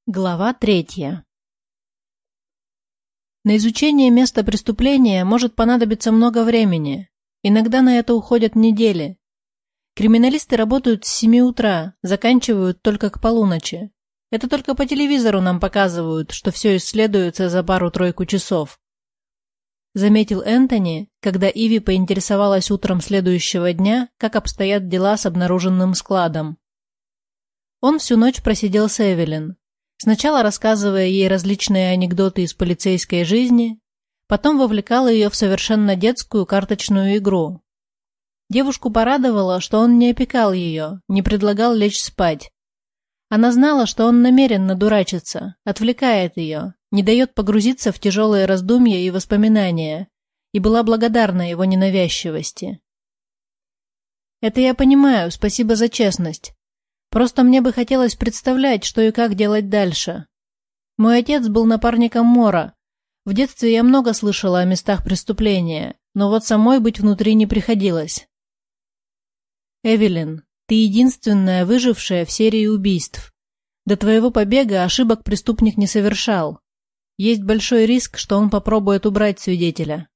Глава 3. На изучение места преступления может понадобиться много времени. Иногда на это уходят недели. Криминалисты работают с 7 утра, заканчивают только к полуночи. Это только по телевизору нам показывают, что все исследуется за пару-тройку часов. Заметил Энтони, когда Иви поинтересовалась утром следующего дня, как обстоят дела с обнаруженным складом. Он всю ночь просидел с Эвелин. Сначала рассказывая ей различные анекдоты из полицейской жизни, потом вовлекал ее в совершенно детскую карточную игру. Девушку порадовало, что он не опекал ее, не предлагал лечь спать. Она знала, что он намеренно дурачится, отвлекает ее, не дает погрузиться в тяжелые раздумья и воспоминания, и была благодарна его ненавязчивости. «Это я понимаю, спасибо за честность. Просто мне бы хотелось представлять, что и как делать дальше. Мой отец был напарником Мора. В детстве я много слышала о местах преступления, но вот самой быть внутри не приходилось. Эвелин, ты единственная выжившая в серии убийств. До твоего побега ошибок преступник не совершал. Есть большой риск, что он попробует убрать свидетеля».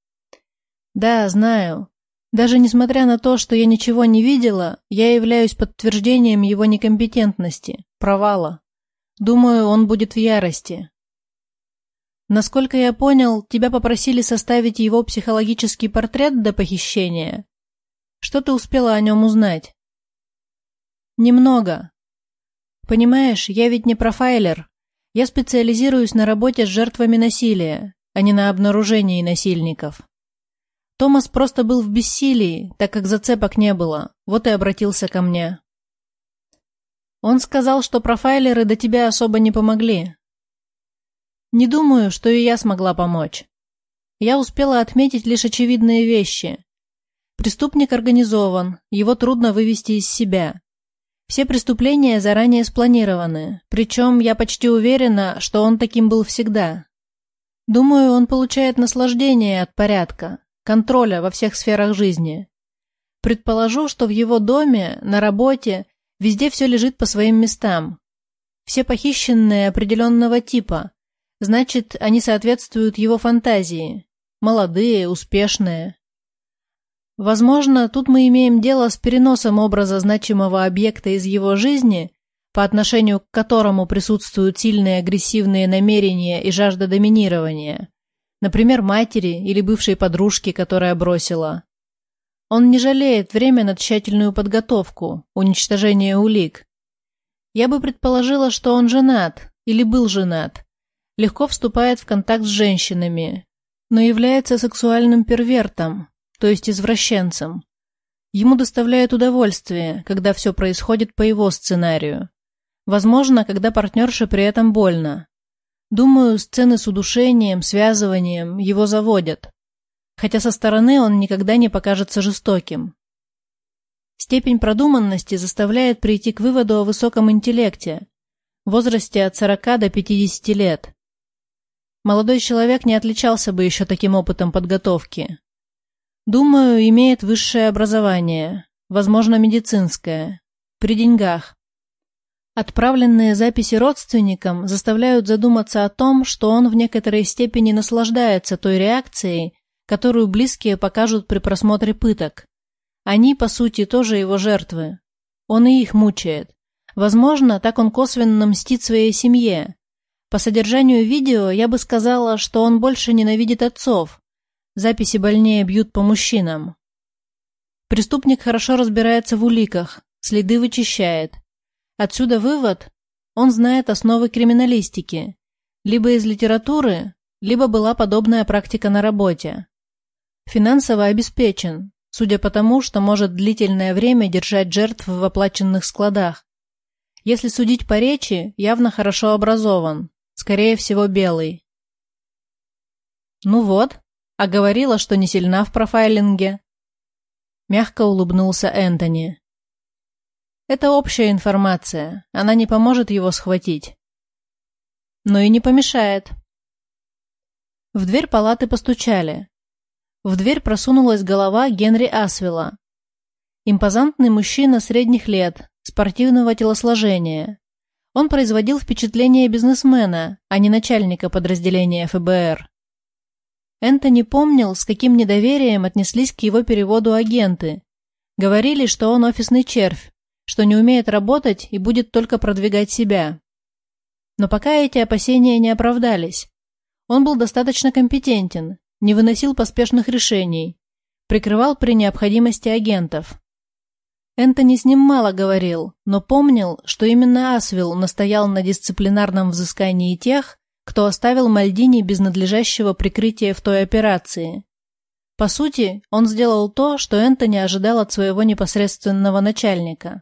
«Да, знаю. Даже несмотря на то, что я ничего не видела, я являюсь подтверждением его некомпетентности, провала. Думаю, он будет в ярости. Насколько я понял, тебя попросили составить его психологический портрет до похищения. Что ты успела о нем узнать?» «Немного. Понимаешь, я ведь не профайлер. Я специализируюсь на работе с жертвами насилия, а не на обнаружении насильников. Томас просто был в бессилии, так как зацепок не было, вот и обратился ко мне. Он сказал, что профайлеры до тебя особо не помогли. Не думаю, что и я смогла помочь. Я успела отметить лишь очевидные вещи. Преступник организован, его трудно вывести из себя. Все преступления заранее спланированы, причем я почти уверена, что он таким был всегда. Думаю, он получает наслаждение от порядка, контроля во всех сферах жизни. Предположу, что в его доме, на работе, везде все лежит по своим местам. Все похищенные определенного типа, значит, они соответствуют его фантазии. Молодые, успешные. Возможно, тут мы имеем дело с переносом образа значимого объекта из его жизни, по отношению к которому присутствуют сильные агрессивные намерения и жажда доминирования, например, матери или бывшей подружки, которая бросила. Он не жалеет время на тщательную подготовку, уничтожение улик. Я бы предположила, что он женат или был женат, легко вступает в контакт с женщинами, но является сексуальным первертом, то есть извращенцем. Ему доставляет удовольствие, когда все происходит по его сценарию. Возможно, когда партнерше при этом больно. Думаю, сцены с удушением, связыванием его заводят. Хотя со стороны он никогда не покажется жестоким. Степень продуманности заставляет прийти к выводу о высоком интеллекте, в возрасте от 40 до 50 лет. Молодой человек не отличался бы еще таким опытом подготовки. Думаю, имеет высшее образование, возможно, медицинское, при деньгах. Отправленные записи родственникам заставляют задуматься о том, что он в некоторой степени наслаждается той реакцией, которую близкие покажут при просмотре пыток. Они, по сути, тоже его жертвы. Он и их мучает. Возможно, так он косвенно мстит своей семье. По содержанию видео я бы сказала, что он больше ненавидит отцов. Записи больнее бьют по мужчинам. Преступник хорошо разбирается в уликах, следы вычищает. Отсюда вывод: он знает основы криминалистики. Либо из литературы, либо была подобная практика на работе. Финансово обеспечен, судя по тому, что может длительное время держать жертв в оплаченных складах. Если судить по речи, явно хорошо образован, скорее всего белый. Ну вот, а говорила, что не сильна в профайлинге. Мягко улыбнулся Энтони. Это общая информация, она не поможет его схватить. Но и не помешает. В дверь палаты постучали. В дверь просунулась голова Генри Асвелла. Импозантный мужчина средних лет, спортивного телосложения. Он производил впечатление бизнесмена, а не начальника подразделения ФБР. Энтони помнил, с каким недоверием отнеслись к его переводу агенты. Говорили, что он офисный червь, что не умеет работать и будет только продвигать себя. Но пока эти опасения не оправдались. Он был достаточно компетентен, не выносил поспешных решений, прикрывал при необходимости агентов. Энтони с ним мало говорил, но помнил, что именно Асвилл настоял на дисциплинарном взыскании тех, кто оставил Мальдини без надлежащего прикрытия в той операции. По сути, он сделал то, что Энтони ожидал от своего непосредственного начальника.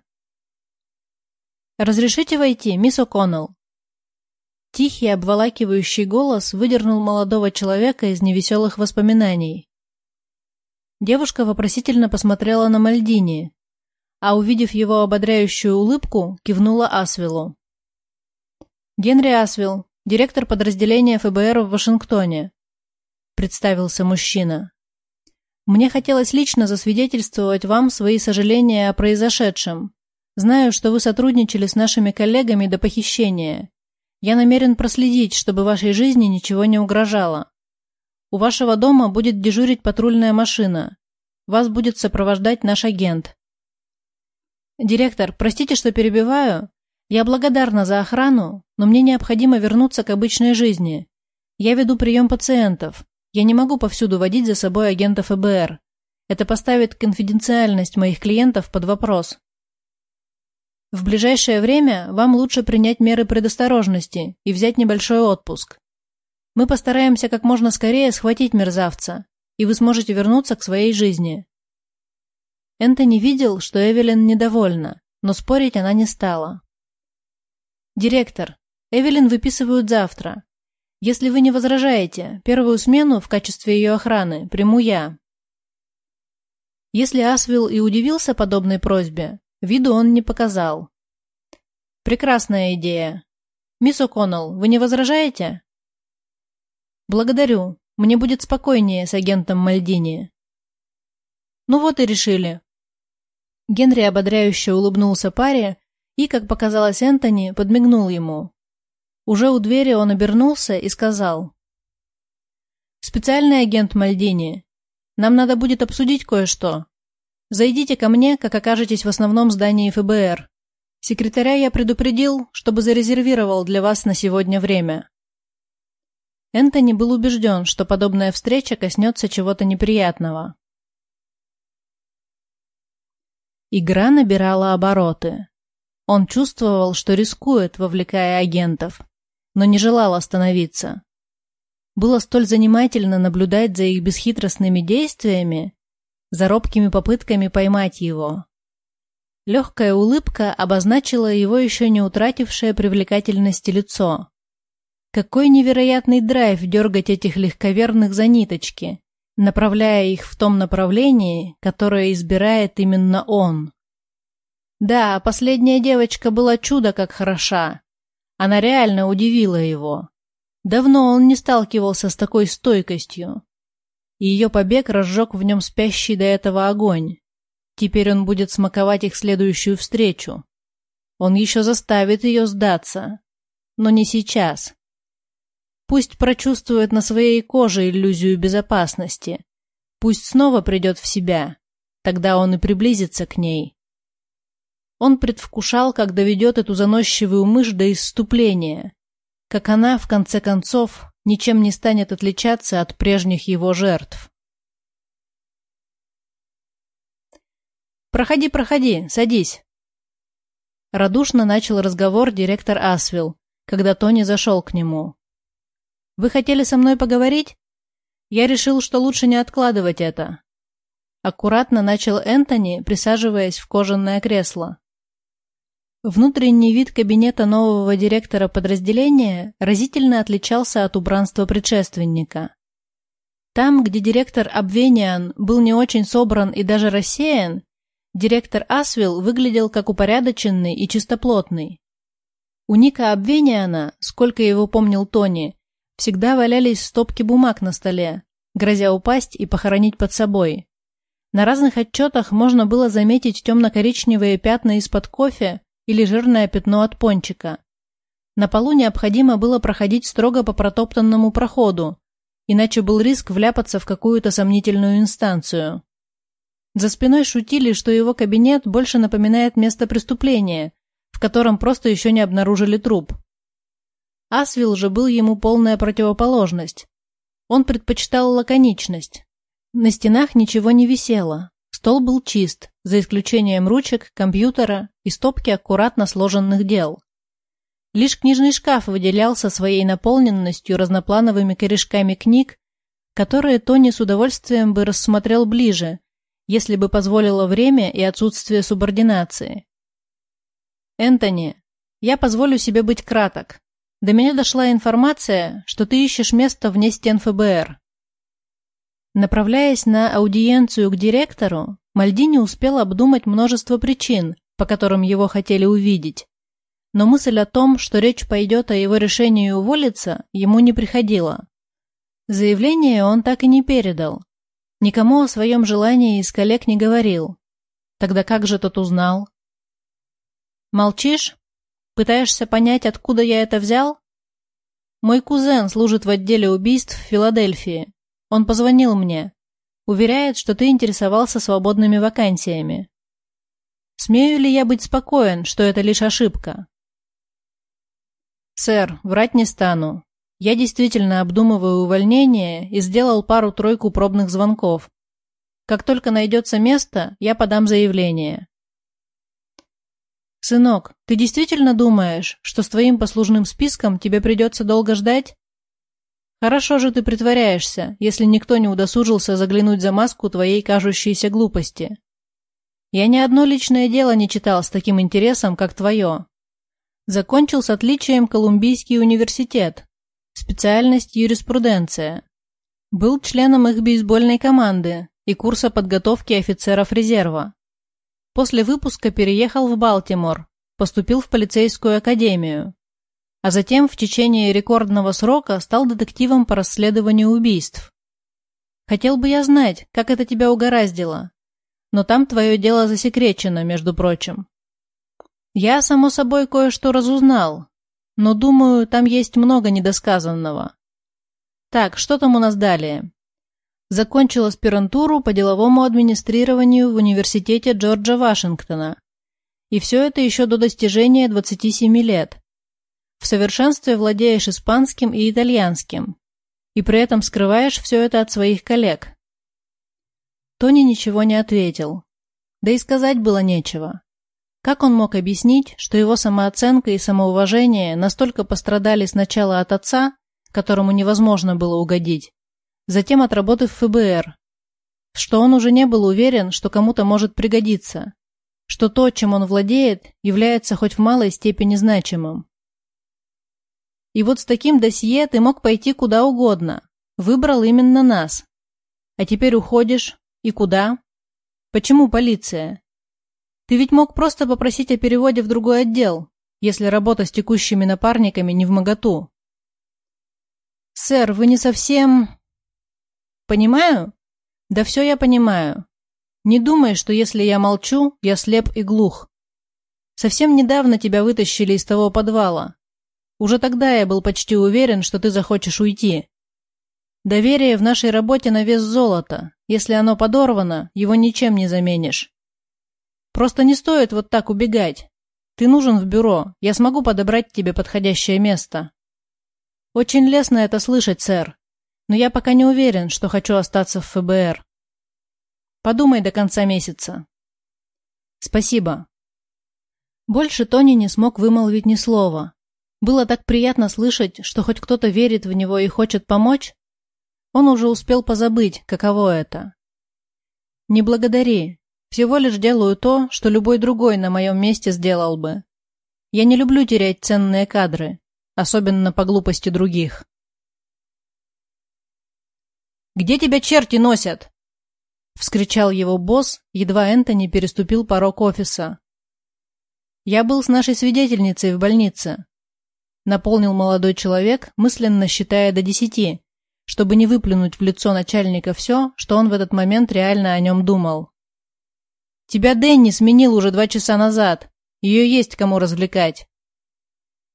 «Разрешите войти, мисс О'Коннелл?» Тихий, обволакивающий голос выдернул молодого человека из невеселых воспоминаний. Девушка вопросительно посмотрела на Мальдини, а, увидев его ободряющую улыбку, кивнула Асвиллу. «Генри Асвилл, директор подразделения ФБР в Вашингтоне», — представился мужчина. «Мне хотелось лично засвидетельствовать вам свои сожаления о произошедшем. Знаю, что вы сотрудничали с нашими коллегами до похищения. Я намерен проследить, чтобы вашей жизни ничего не угрожало. У вашего дома будет дежурить патрульная машина. Вас будет сопровождать наш агент». «Директор, простите, что перебиваю. Я благодарна за охрану, но мне необходимо вернуться к обычной жизни. Я веду прием пациентов. Я не могу повсюду водить за собой агента ФБР. Это поставит конфиденциальность моих клиентов под вопрос. В ближайшее время вам лучше принять меры предосторожности и взять небольшой отпуск. Мы постараемся как можно скорее схватить мерзавца, и вы сможете вернуться к своей жизни». Энтони видел, что Эвелин недовольна, но спорить она не стала. «Директор, Эвелин выписывают завтра. Если вы не возражаете, первую смену в качестве ее охраны приму я». Если Асвилл и удивился подобной просьбе, виду он не показал. «Прекрасная идея. Мисс О'Коннелл, вы не возражаете?» «Благодарю. Мне будет спокойнее с агентом Мальдини». «Ну вот и решили». Генри ободряюще улыбнулся паре и, как показалось Энтони, подмигнул ему. Уже у двери он обернулся и сказал: «Специальный агент Мальдини, нам надо будет обсудить кое-что. Зайдите ко мне, как окажетесь в основном здании ФБР. Секретаря я предупредил, чтобы зарезервировал для вас на сегодня время». Энтони был убежден, что подобная встреча коснется чего-то неприятного. Игра набирала обороты. Он чувствовал, что рискует, вовлекая агентов, но не желал остановиться. Было столь занимательно наблюдать за их бесхитростными действиями, за робкими попытками поймать его. Легкая улыбка обозначила его еще не утратившее привлекательности лицо. Какой невероятный драйв дергать этих легковерных за ниточки, направляя их в том направлении, которое избирает именно он. Да, последняя девочка была чудо как хороша. Она реально удивила его. Давно он не сталкивался с такой стойкостью. И ее побег разжег в нем спящий до этого огонь. Теперь он будет смаковать их следующую встречу. Он еще заставит ее сдаться. Но не сейчас. Пусть прочувствует на своей коже иллюзию безопасности. Пусть снова придет в себя. Тогда он и приблизится к ней. Он предвкушал, как доведет эту заносчивую мышь до исступления. Как она, в конце концов, ничем не станет отличаться от прежних его жертв. «Проходи, проходи, садись». Радушно начал разговор директор Асвилл, когда Тони зашел к нему. «Вы хотели со мной поговорить? Я решил, что лучше не откладывать это». Аккуратно начал Энтони, присаживаясь в кожаное кресло. Внутренний вид кабинета нового директора подразделения разительно отличался от убранства предшественника. Там, где директор Обвениан был не очень собран и даже рассеян, директор Асвилл выглядел как упорядоченный и чистоплотный. У Ника Обвениана, сколько его помнил Тони, всегда валялись стопки бумаг на столе, грозя упасть и похоронить под собой. На разных отчетах можно было заметить темно-коричневые пятна из-под кофе или жирное пятно от пончика. На полу необходимо было проходить строго по протоптанному проходу, иначе был риск вляпаться в какую-то сомнительную инстанцию. За спиной шутили, что его кабинет больше напоминает место преступления, в котором просто еще не обнаружили труп. Асвилл же был ему полная противоположность. Он предпочитал лаконичность. На стенах ничего не висело. Стол был чист, за исключением ручек, компьютера и стопки аккуратно сложенных дел. Лишь книжный шкаф выделялся своей наполненностью разноплановыми корешками книг, которые Тони с удовольствием бы рассмотрел ближе, если бы позволило время и отсутствие субординации. «Энтони, я позволю себе быть краток. До меня дошла информация, что ты ищешь место вне стен ФБР». Направляясь на аудиенцию к директору, Мальдини успел обдумать множество причин, по которым его хотели увидеть. Но мысль о том, что речь пойдет о его решении уволиться, ему не приходила. Заявление он так и не передал. Никому о своем желании из коллег не говорил. Тогда как же тот узнал? «Молчишь? Пытаешься понять, откуда я это взял? Мой кузен служит в отделе убийств в Филадельфии. Он позвонил мне. Уверяет, что ты интересовался свободными вакансиями. Смею ли я быть спокоен, что это лишь ошибка?» «Сэр, врать не стану. Я действительно обдумываю увольнение и сделал пару-тройку пробных звонков. Как только найдется место, я подам заявление». «Сынок, ты действительно думаешь, что с твоим послужным списком тебе придется долго ждать? Хорошо же ты притворяешься, если никто не удосужился заглянуть за маску твоей кажущейся глупости. Я ни одно личное дело не читал с таким интересом, как твое. Закончил с отличием Колумбийский университет, специальность юриспруденция. Был членом их бейсбольной команды и курса подготовки офицеров резерва. После выпуска переехал в Балтимор, поступил в полицейскую академию, а затем в течение рекордного срока стал детективом по расследованию убийств. Хотел бы я знать, как это тебя угораздило, но там твое дело засекречено, между прочим. Я, само собой, кое-что разузнал, но, думаю, там есть много недосказанного. Так, что там у нас далее? Закончил аспирантуру по деловому администрированию в университете Джорджа Вашингтона. И все это еще до достижения 27 лет. В совершенстве владеешь испанским и итальянским. И при этом скрываешь все это от своих коллег. Тони ничего не ответил. Да и сказать было нечего. Как он мог объяснить, что его самооценка и самоуважение настолько пострадали сначала от отца, которому невозможно было угодить, затем от работы в ФБР, что он уже не был уверен, что кому-то может пригодиться, что то, чем он владеет, является хоть в малой степени значимым. И вот с таким досье ты мог пойти куда угодно, выбрал именно нас. А теперь уходишь, и куда? Почему полиция? Ты ведь мог просто попросить о переводе в другой отдел, если работа с текущими напарниками не вмоготу. Сэр, вы не совсем... Понимаю? Да все я понимаю. Не думай, что если я молчу, я слеп и глух. Совсем недавно тебя вытащили из того подвала. Уже тогда я был почти уверен, что ты захочешь уйти. Доверие в нашей работе на вес золота. Если оно подорвано, его ничем не заменишь. Просто не стоит вот так убегать. Ты нужен в бюро, я смогу подобрать тебе подходящее место. Очень лестно это слышать, сэр. Но я пока не уверен, что хочу остаться в ФБР. Подумай до конца месяца. Спасибо. Больше Тони не смог вымолвить ни слова. Было так приятно слышать, что хоть кто-то верит в него и хочет помочь. Он уже успел позабыть, каково это. Не благодари. Всего лишь делаю то, что любой другой на моем месте сделал бы. Я не люблю терять ценные кадры, особенно по глупости других. «Где тебя черти носят?» — вскричал его босс, едва Энтони переступил порог офиса. «Я был с нашей свидетельницей в больнице», — наполнил молодой человек, мысленно считая до 10, чтобы не выплюнуть в лицо начальника все, что он в этот момент реально о нем думал. «Тебя Дэнни сменил уже 2 часа назад. Ее есть кому развлекать».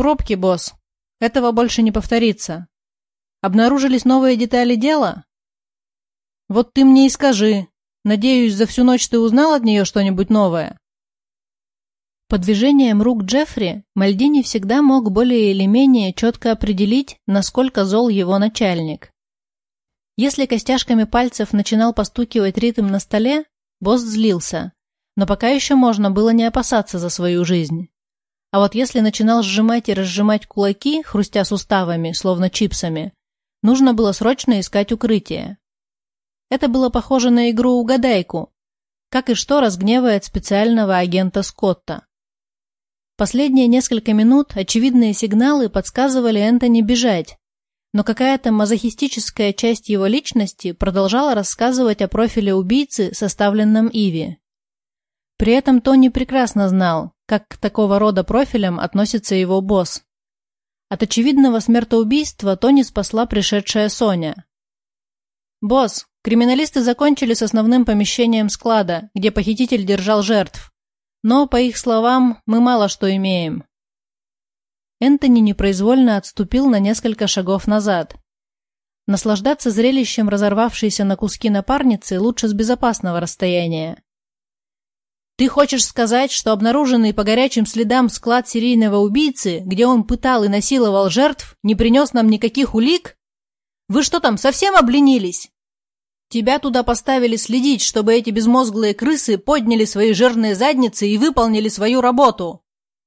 Пробки, босс. Этого больше не повторится. Обнаружились новые детали дела? Вот ты мне и скажи. Надеюсь, за всю ночь ты узнал от нее что-нибудь новое? По движениям рук Джеффри Мальдини всегда мог более или менее четко определить, насколько зол его начальник. Если костяшками пальцев начинал постукивать ритм на столе, босс злился, но пока еще можно было не опасаться за свою жизнь. А вот если начинал сжимать и разжимать кулаки, хрустя суставами, словно чипсами, нужно было срочно искать укрытие. Это было похоже на игру-угадайку, как и что разгневает специального агента Скотта. Последние несколько минут очевидные сигналы подсказывали Энтони бежать, но какая-то мазохистическая часть его личности продолжала рассказывать о профиле убийцы, составленном Иви. При этом Тони прекрасно знал, как к такого рода профилям относится его босс. От очевидного смертоубийства Тони спасла пришедшая Соня. «Босс, криминалисты закончили с основным помещением склада, где похититель держал жертв. Но, по их словам, мы мало что имеем». Энтони непроизвольно отступил на несколько шагов назад. Наслаждаться зрелищем разорвавшейся на куски напарницы лучше с безопасного расстояния. «Ты хочешь сказать, что обнаруженный по горячим следам склад серийного убийцы, где он пытал и насиловал жертв, не принес нам никаких улик? Вы что там, совсем обленились? Тебя туда поставили следить, чтобы эти безмозглые крысы подняли свои жирные задницы и выполнили свою работу!»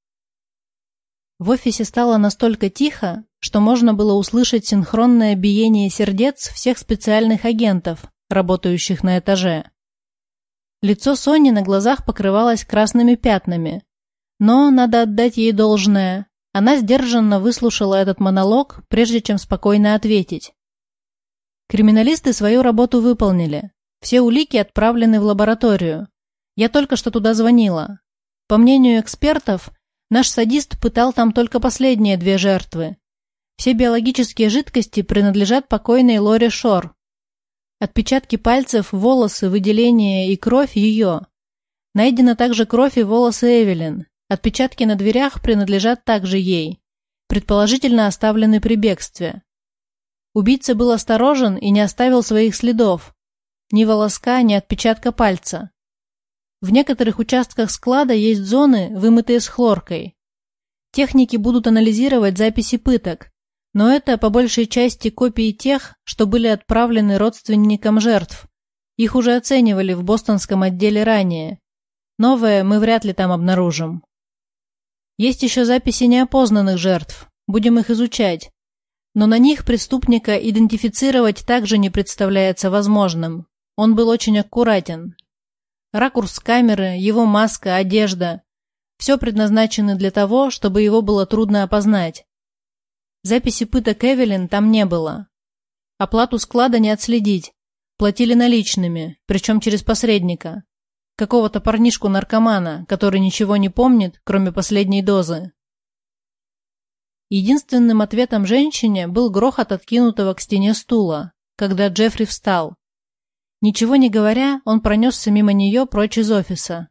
В офисе стало настолько тихо, что можно было услышать синхронное биение сердец всех специальных агентов, работающих на этаже. Лицо Сони на глазах покрывалось красными пятнами, но, надо отдать ей должное, она сдержанно выслушала этот монолог, прежде чем спокойно ответить. Криминалисты свою работу выполнили. Все улики отправлены в лабораторию. Я только что туда звонила. По мнению экспертов, наш садист пытал там только последние 2 жертвы. Все биологические жидкости принадлежат покойной Лоре Шор. Отпечатки пальцев, волосы, выделения и кровь ее. Найдена также кровь и волосы Эвелин. Отпечатки на дверях принадлежат также ей. Предположительно оставлены при бегстве. Убийца был осторожен и не оставил своих следов. Ни волоска, ни отпечатка пальца. В некоторых участках склада есть зоны, вымытые с хлоркой. Техники будут анализировать записи пыток, но это по большей части копии тех, что были отправлены родственникам жертв. Их уже оценивали в бостонском отделе ранее. Новое мы вряд ли там обнаружим. Есть еще записи неопознанных жертв, будем их изучать. Но на них преступника идентифицировать также не представляется возможным. Он был очень аккуратен. Ракурс камеры, его маска, одежда – все предназначены для того, чтобы его было трудно опознать. Записи пыток Эвелин там не было. Оплату склада не отследить. Платили наличными, причем через посредника. Какого-то парнишку-наркомана, который ничего не помнит, кроме последней дозы. Единственным ответом женщине был грохот откинутого к стене стула, когда Джеффри встал. Ничего не говоря, он пронесся мимо нее прочь из офиса.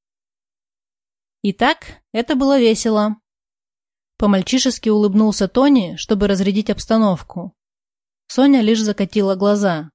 Итак, это было весело. По-мальчишески улыбнулся Тони, чтобы разрядить обстановку. Соня лишь закатила глаза.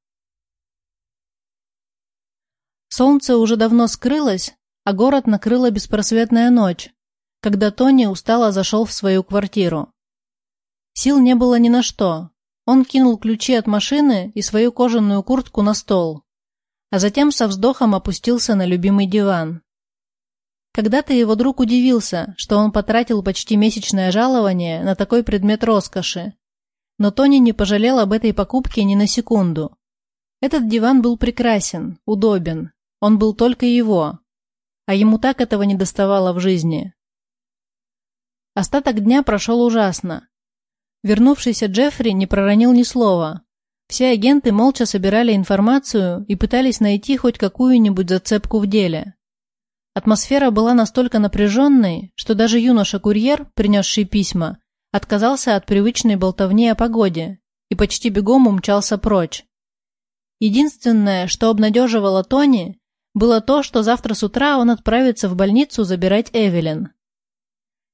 Солнце уже давно скрылось, а город накрыла беспросветная ночь, когда Тони устало зашел в свою квартиру. Сил не было ни на что. Он кинул ключи от машины и свою кожаную куртку на стол, а затем со вздохом опустился на любимый диван. Когда-то его друг удивился, что он потратил почти месячное жалование на такой предмет роскоши. Но Тони не пожалел об этой покупке ни на секунду. Этот диван был прекрасен, удобен. Он был только его. А ему так этого недоставало в жизни. Остаток дня прошел ужасно. Вернувшийся Джеффри не проронил ни слова. Все агенты молча собирали информацию и пытались найти хоть какую-нибудь зацепку в деле. Атмосфера была настолько напряженной, что даже юноша-курьер, принесший письма, отказался от привычной болтовни о погоде и почти бегом умчался прочь. Единственное, что обнадеживало Тони, было то, что завтра с утра он отправится в больницу забирать Эвелин.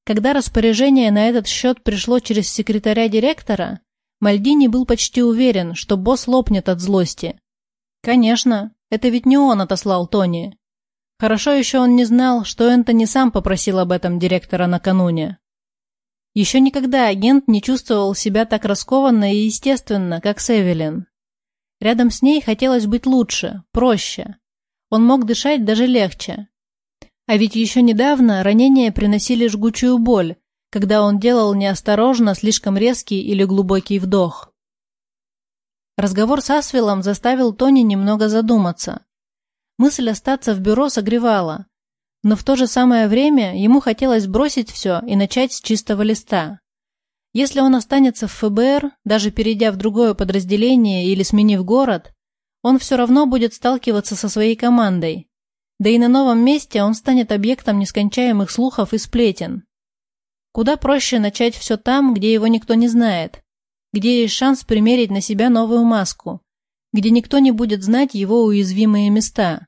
Когда распоряжение на этот счет пришло через секретаря директора, Мальдини был почти уверен, что босс лопнет от злости. Конечно, это ведь не он отослал Тони. Хорошо еще он не знал, что Энтони сам попросил об этом директора накануне. Еще никогда агент не чувствовал себя так раскованно и естественно, как с Эвелин. Рядом с ней хотелось быть лучше, проще. Он мог дышать даже легче. А ведь еще недавно ранения приносили жгучую боль, когда он делал неосторожно слишком резкий или глубокий вдох. Разговор с Асвеллом заставил Тони немного задуматься. Мысль остаться в бюро согревала, но в то же самое время ему хотелось бросить все и начать с чистого листа. Если он останется в ФБР, даже перейдя в другое подразделение или сменив город, он все равно будет сталкиваться со своей командой. Да и на новом месте он станет объектом нескончаемых слухов и сплетен. Куда проще начать все там, где его никто не знает, где есть шанс примерить на себя новую маску, где никто не будет знать его уязвимые места.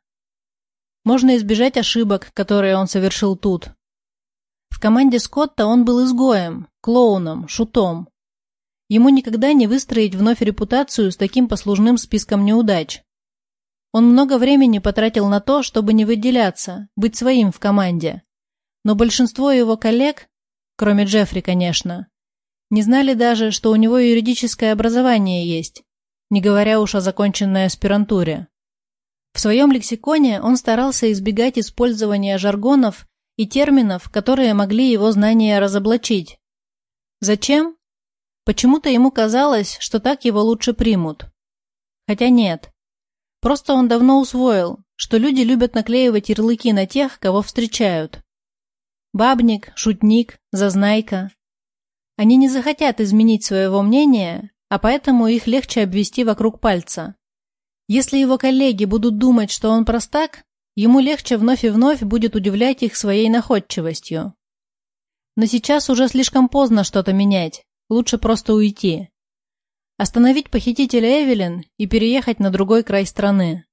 Можно избежать ошибок, которые он совершил тут. В команде Скотта он был изгоем, клоуном, шутом. Ему никогда не выстроить вновь репутацию с таким послужным списком неудач. Он много времени потратил на то, чтобы не выделяться, быть своим в команде. Но большинство его коллег, кроме Джеффри, конечно, не знали даже, что у него юридическое образование есть, не говоря уж о законченной аспирантуре. В своем лексиконе он старался избегать использования жаргонов и терминов, которые могли его знания разоблачить. Зачем? Почему-то ему казалось, что так его лучше примут. Хотя нет. Просто он давно усвоил, что люди любят наклеивать ярлыки на тех, кого встречают. Бабник, шутник, зазнайка. Они не захотят изменить своего мнения, а поэтому их легче обвести вокруг пальца. Если его коллеги будут думать, что он простак, ему легче вновь и вновь будет удивлять их своей находчивостью. Но сейчас уже слишком поздно что-то менять, лучше просто уйти. Остановить похитителя Эвелин и переехать на другой край страны.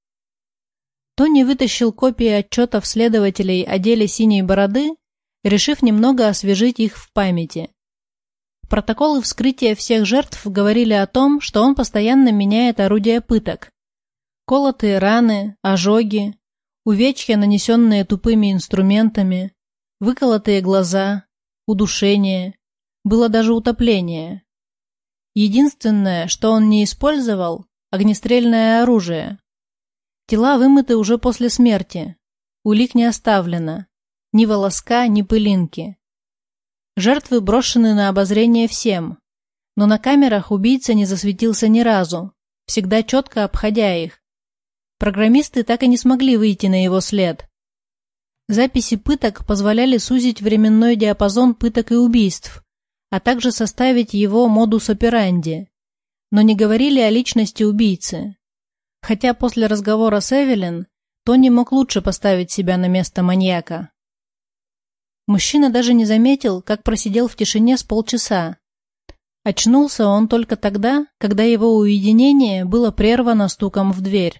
Тони вытащил копии отчетов следователей о деле «Синей бороды», решив немного освежить их в памяти. Протоколы вскрытия всех жертв говорили о том, что он постоянно меняет орудия пыток. Колотые раны, ожоги, увечья, нанесенные тупыми инструментами, выколотые глаза, удушение, было даже утопление. Единственное, что он не использовал – огнестрельное оружие. Тела вымыты уже после смерти, улик не оставлено, ни волоска, ни пылинки. Жертвы брошены на обозрение всем, но на камерах убийца не засветился ни разу, всегда четко обходя их. Программисты так и не смогли выйти на его след. Записи пыток позволяли сузить временной диапазон пыток и убийств, а также составить его модус операнди, но не говорили о личности убийцы. Хотя после разговора с Эвелин Тони мог лучше поставить себя на место маньяка. Мужчина даже не заметил, как просидел в тишине с полчаса. Очнулся он только тогда, когда его уединение было прервано стуком в дверь.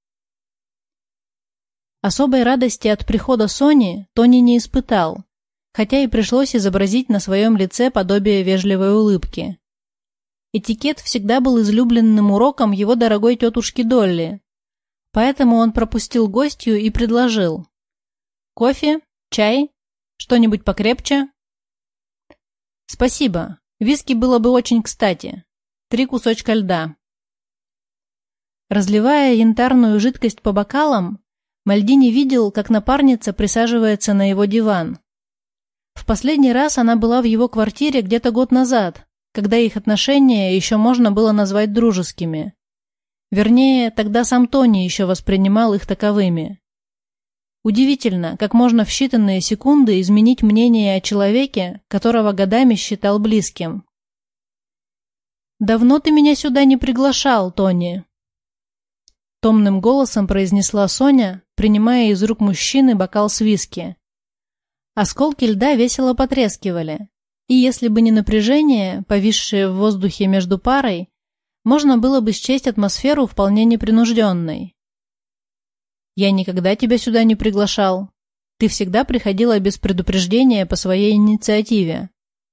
Особой радости от прихода Сони Тони не испытал, хотя и пришлось изобразить на своем лице подобие вежливой улыбки. Этикет всегда был излюбленным уроком его дорогой тетушки Долли, поэтому он пропустил гостью и предложил: «Кофе? Чай? Что-нибудь покрепче?» «Спасибо. Виски было бы очень кстати. 3 кусочка льда». Разливая янтарную жидкость по бокалам, Мальдини видел, как напарница присаживается на его диван. В последний раз она была в его квартире где-то год назад, когда их отношения еще можно было назвать дружескими. Вернее, тогда сам Тони еще воспринимал их таковыми. Удивительно, как можно в считанные секунды изменить мнение о человеке, которого годами считал близким. «Давно ты меня сюда не приглашал, Тони», — томным голосом произнесла Соня, принимая из рук мужчины бокал с виски. Осколки льда весело потрескивали, и если бы не напряжение, повисшее в воздухе между парой, можно было бы счесть атмосферу вполне непринужденной. «Я никогда тебя сюда не приглашал. Ты всегда приходила без предупреждения по своей инициативе.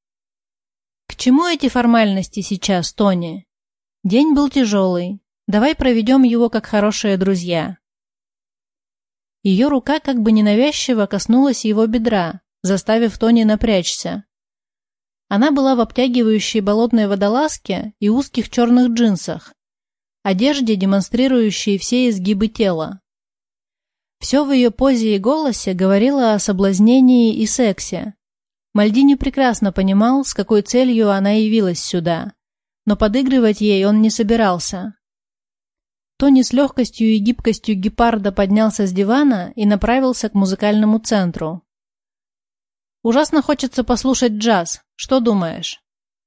К чему эти формальности сейчас, Тони? День был тяжелый. Давай проведем его как хорошие друзья. Ее рука как бы ненавязчиво коснулась его бедра, заставив Тони напрячься. Она была в обтягивающей болотной водолазке и узких черных джинсах, одежде, демонстрирующей все изгибы тела. Все в ее позе и голосе говорило о соблазнении и сексе. Мальдини прекрасно понимал, с какой целью она явилась сюда, но подыгрывать ей он не собирался. Тони с легкостью и гибкостью гепарда поднялся с дивана и направился к музыкальному центру. «Ужасно хочется послушать джаз. Что думаешь?»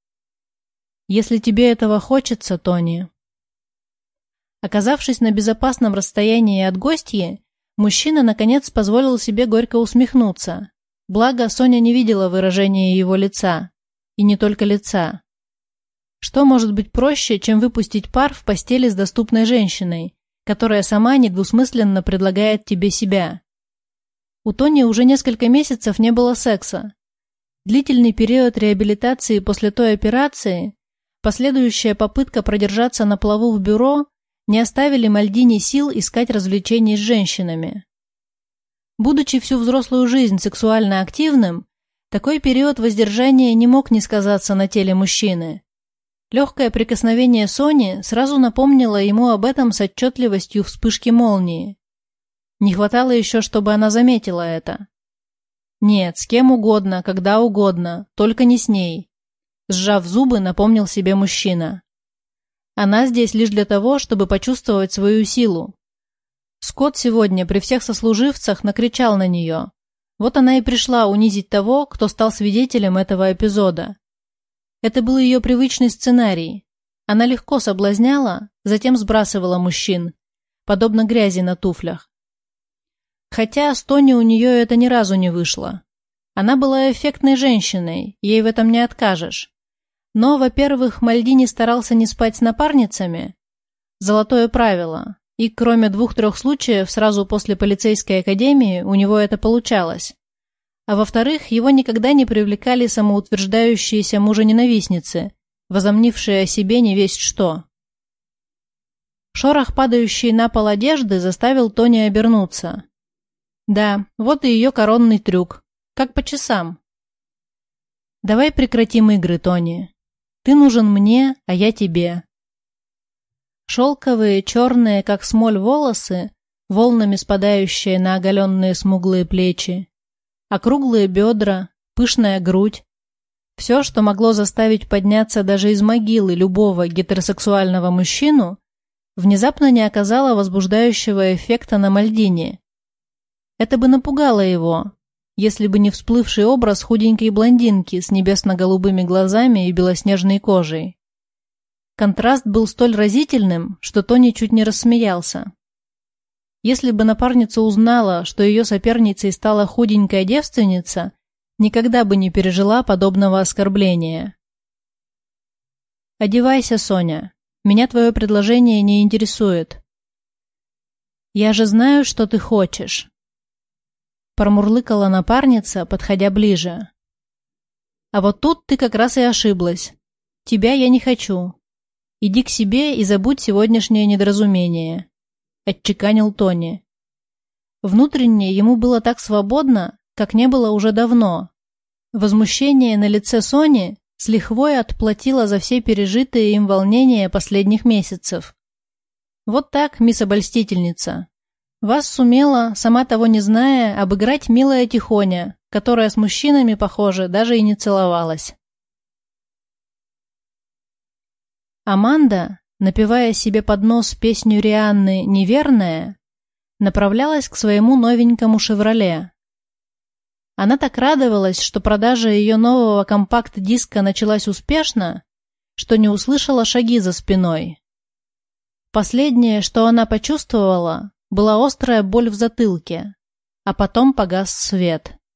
«Если тебе этого хочется, Тони». Оказавшись на безопасном расстоянии от гостьи, мужчина, наконец, позволил себе горько усмехнуться. Благо, Соня не видела выражения его лица. И не только лица. Что может быть проще, чем выпустить пар в постели с доступной женщиной, которая сама недвусмысленно предлагает тебе себя? У Тони уже несколько месяцев не было секса. Длительный период реабилитации после той операции, последующая попытка продержаться на плаву в бюро не оставили Мальдини сил искать развлечений с женщинами. Будучи всю взрослую жизнь сексуально активным, такой период воздержания не мог не сказаться на теле мужчины. Легкое прикосновение Сони сразу напомнило ему об этом с отчетливостью вспышки молнии. Не хватало еще, чтобы она заметила это. Нет, с кем угодно, когда угодно, только не с ней. Сжав зубы, напомнил себе мужчина. Она здесь лишь для того, чтобы почувствовать свою силу. Скотт сегодня при всех сослуживцах накричал на нее. Вот она и пришла унизить того, кто стал свидетелем этого эпизода. Это был ее привычный сценарий. Она легко соблазняла, затем сбрасывала мужчин, подобно грязи на туфлях. Хотя с Тони у нее это ни разу не вышло. Она была эффектной женщиной, ей в этом не откажешь. Но, во-первых, Мальдини старался не спать с напарницами. Золотое правило. И кроме 2-3 случаев сразу после полицейской академии у него это получалось. А во-вторых, его никогда не привлекали самоутверждающиеся мужененавистницы, возомнившие о себе не весть что. Шорох падающей на пол одежды заставил Тони обернуться. Да, вот и ее коронный трюк. Как по часам. Давай прекратим игры, Тони. Ты нужен мне, а я тебе. Шелковые, черные, как смоль, волосы, волнами спадающие на оголенные смуглые плечи, округлые бедра, пышная грудь. Все, что могло заставить подняться даже из могилы любого гетеросексуального мужчину, внезапно не оказало возбуждающего эффекта на Мальдини. Это бы напугало его, если бы не всплывший образ худенькой блондинки с небесно-голубыми глазами и белоснежной кожей. Контраст был столь разительным, что Тони чуть не рассмеялся. Если бы напарница узнала, что ее соперницей стала худенькая девственница, никогда бы не пережила подобного оскорбления. «Одевайся, Соня. Меня твое предложение не интересует». «Я же знаю, что ты хочешь», — промурлыкала напарница, подходя ближе. «А вот тут ты как раз и ошиблась. Тебя я не хочу. Иди к себе и забудь сегодняшнее недоразумение», — отчеканил Тони. Внутренне ему было так свободно, как не было уже давно. Возмущение на лице Сони с лихвой отплатило за все пережитые им волнения последних месяцев. Вот так, мисс Обольстительница. Вас сумела, сама того не зная, обыграть милая Тихоня, которая с мужчинами, похоже, даже и не целовалась. Аманда, напевая себе под нос песню Рианны «Неверная», направлялась к своему новенькому «Шевроле». Она так радовалась, что продажа ее нового компакт-диска началась успешно, что не услышала шаги за спиной. Последнее, что она почувствовала, была острая боль в затылке, а потом погас свет.